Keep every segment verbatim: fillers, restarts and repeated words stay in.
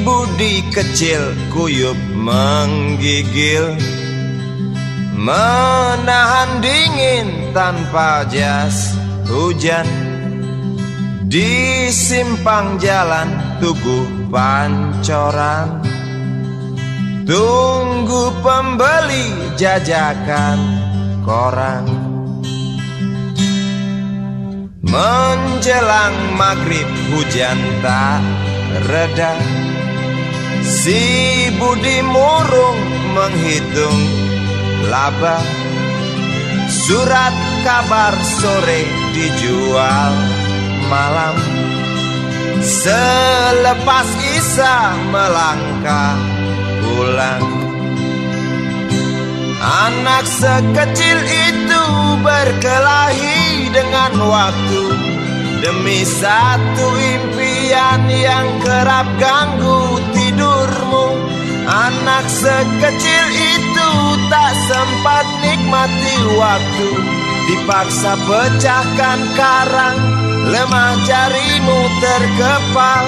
Budi kecil kuyup menggigil, menahan dingin tanpa jas hujan. Di simpang jalan Tugu Pancoran, tunggu pembeli jajakan koran. Menjelang maghrib hujan tak reda, si Budi murung menghitung laba. Surat kabar sore dijual malam. Selepas Isya melangkah pulang. Anak sekecil itu berkelahi dengan waktu demi satu impian yang kerap ganggu tidurmu. Anak sekecil itu tak sempat nikmati waktu, dipaksa pecahkan karang, lemah jarimu terkepal.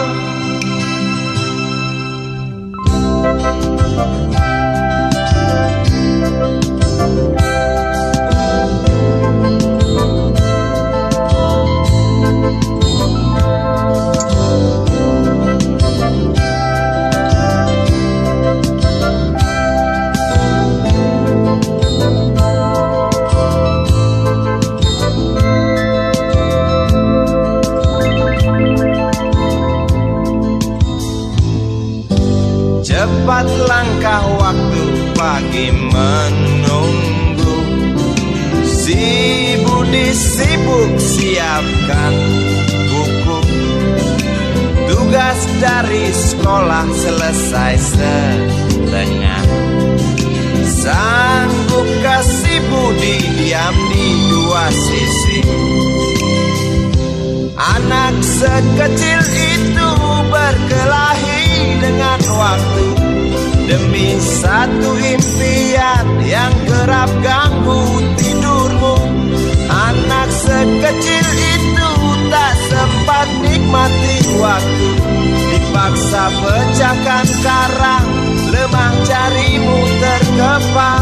Cepat langkah waktu, pagi menunggu. Si Budi sibuk siapkan buku. Tugas dari sekolah selesai setengah. Sanggupkah si Budi diam di dua sisi? Anak sekecil itu berkelahi dengan waktu demi satu impian yang kerap ganggu tidurmu. Anak sekecil itu tak sempat nikmati waktu, dipaksa pecahkan karang, lemah jarimu terkepal.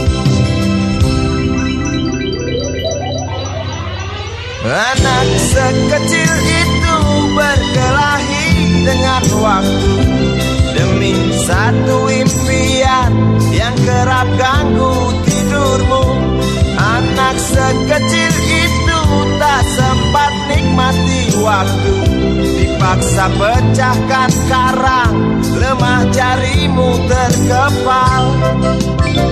Anak sekecil itu berkelahi dengan waktu demi satu impian yang kerap ganggu tidurmu. Anak sekecil itu tak sempat nikmati waktu, dipaksa pecahkan karang, lemah jarimu terkepal.